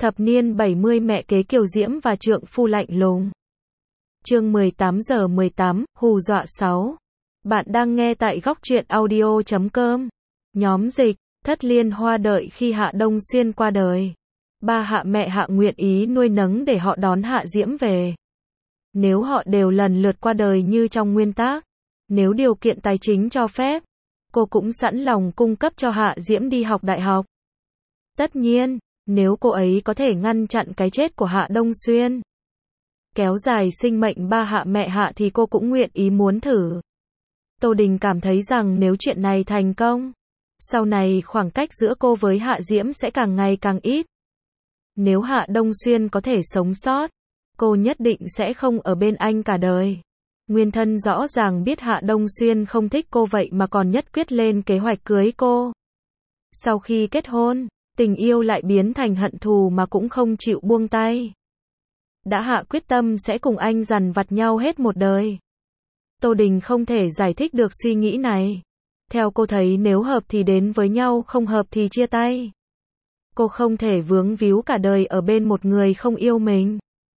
Thập niên 70 mẹ kế kiều diễm và trượng phu lạnh lùng. Chương 18:18, hù dọa 6. Bạn đang nghe tại góc truyện audio.com. Nhóm dịch, Thất Liên Hoa đợi khi Hạ Đông Xuyên qua đời. Ba Hạ mẹ Hạ nguyện ý nuôi nấng để họ đón Hạ Diễm về. Nếu họ đều lần lượt qua đời như trong nguyên tác, nếu điều kiện tài chính cho phép, cô cũng sẵn lòng cung cấp cho Hạ Diễm đi học đại học. Tất nhiên, nếu cô ấy có thể ngăn chặn cái chết của Hạ Đông Xuyên, kéo dài sinh mệnh ba Hạ mẹ Hạ thì cô cũng nguyện ý muốn thử. Tô Đình cảm thấy rằng nếu chuyện này thành công, sau này khoảng cách giữa cô với Hạ Diễm sẽ càng ngày càng ít. Nếu Hạ Đông Xuyên có thể sống sót, cô nhất định sẽ không ở bên anh cả đời. Nguyên thân rõ ràng biết Hạ Đông Xuyên không thích cô vậy mà còn nhất quyết lên kế hoạch cưới cô. Sau khi kết hôn, tình yêu lại biến thành hận thù mà cũng không chịu buông tay. Đã hạ quyết tâm sẽ cùng anh dằn vặt nhau hết một đời. Tô Đình không thể giải thích được suy nghĩ này. Theo cô thấy nếu hợp thì đến với nhau, không hợp thì chia tay. Cô không thể vướng víu cả đời ở bên một người không yêu mình.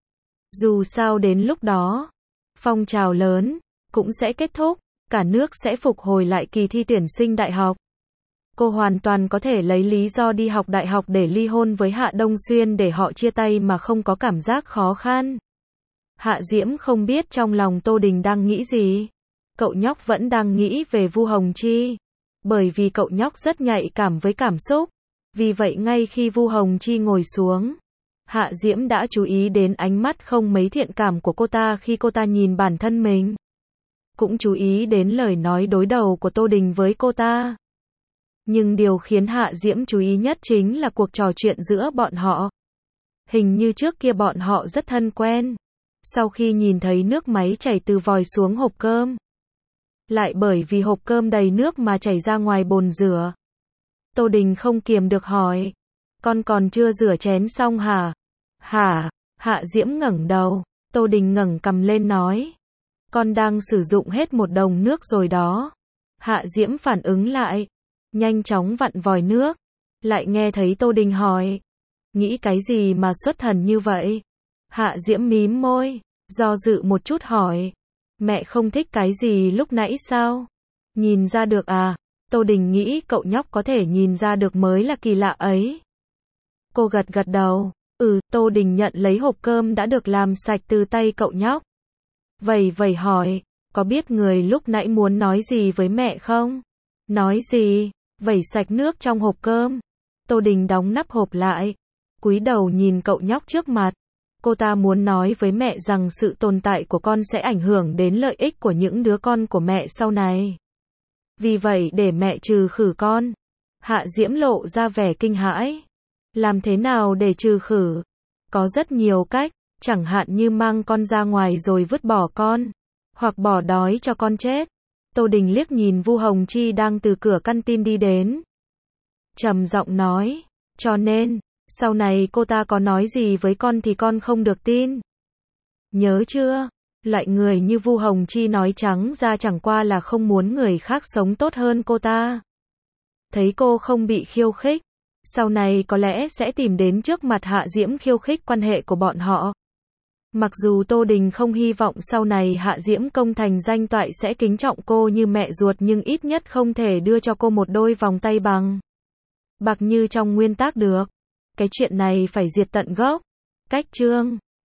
Dù sao đến lúc đó, phong trào lớn cũng sẽ kết thúc, cả nước sẽ phục hồi lại kỳ thi tuyển sinh đại học. Cô hoàn toàn có thể lấy lý do đi học đại học để ly hôn với Hạ Đông Xuyên để họ chia tay mà không có cảm giác khó khăn. Hạ Diễm không biết trong lòng Tô Đình đang nghĩ gì. Cậu nhóc vẫn đang nghĩ về Vu Hồng Chi. Bởi vì cậu nhóc rất nhạy cảm với cảm xúc. Vì vậy ngay khi Vu Hồng Chi ngồi xuống, Hạ Diễm đã chú ý đến ánh mắt không mấy thiện cảm của cô ta khi cô ta nhìn bản thân mình. Cũng chú ý đến lời nói đối đầu của Tô Đình với cô ta. Nhưng điều khiến Hạ Diễm chú ý nhất chính là cuộc trò chuyện giữa bọn họ. Hình như trước kia bọn họ rất thân quen. Sau khi nhìn thấy nước máy chảy từ vòi xuống hộp cơm, lại bởi vì hộp cơm đầy nước mà chảy ra ngoài bồn rửa, Tô Đình không kiềm được hỏi, con còn chưa rửa chén xong hả? Hả? Hạ Diễm ngẩng đầu, Tô Đình ngẩng cằm lên nói, con đang sử dụng hết một đồng nước rồi đó. Hạ Diễm phản ứng lại, nhanh chóng vặn vòi nước, lại nghe thấy Tô Đình hỏi, nghĩ cái gì mà xuất thần như vậy? Hạ Diễm mím môi, do dự một chút hỏi, mẹ không thích cái gì lúc nãy sao? Nhìn ra được à? Tô Đình nghĩ cậu nhóc có thể nhìn ra được mới là kỳ lạ ấy. Cô gật gật đầu, Tô Đình nhận lấy hộp cơm đã được làm sạch từ tay cậu nhóc. Vầy hỏi, có biết người lúc nãy muốn nói gì với mẹ không? Nói gì? Vẩy sạch nước trong hộp cơm. Tô Đình đóng nắp hộp lại, cúi đầu nhìn cậu nhóc trước mặt. Cô ta muốn nói với mẹ rằng sự tồn tại của con sẽ ảnh hưởng đến lợi ích của những đứa con của mẹ sau này. Vì vậy để mẹ trừ khử con. Hạ Diễm lộ ra vẻ kinh hãi. Làm thế nào để trừ khử? Có rất nhiều cách, chẳng hạn như mang con ra ngoài rồi vứt bỏ con, hoặc bỏ đói cho con chết. Tô Đình liếc nhìn Vu Hồng Chi đang từ cửa căn tin đi đến, trầm giọng nói, cho nên, sau này cô ta có nói gì với con thì con không được tin. Nhớ chưa? Loại người như Vu Hồng Chi nói trắng ra chẳng qua là không muốn người khác sống tốt hơn cô ta. Thấy cô không bị khiêu khích, sau này có lẽ sẽ tìm đến trước mặt Hạ Diễm khiêu khích quan hệ của bọn họ. Mặc dù Tô Đình không hy vọng sau này Hạ Diễm công thành danh toại sẽ kính trọng cô như mẹ ruột, nhưng ít nhất không thể đưa cho cô một đôi vòng tay bằng bạc như trong nguyên tác được. Cái chuyện này phải diệt tận gốc. Cách chương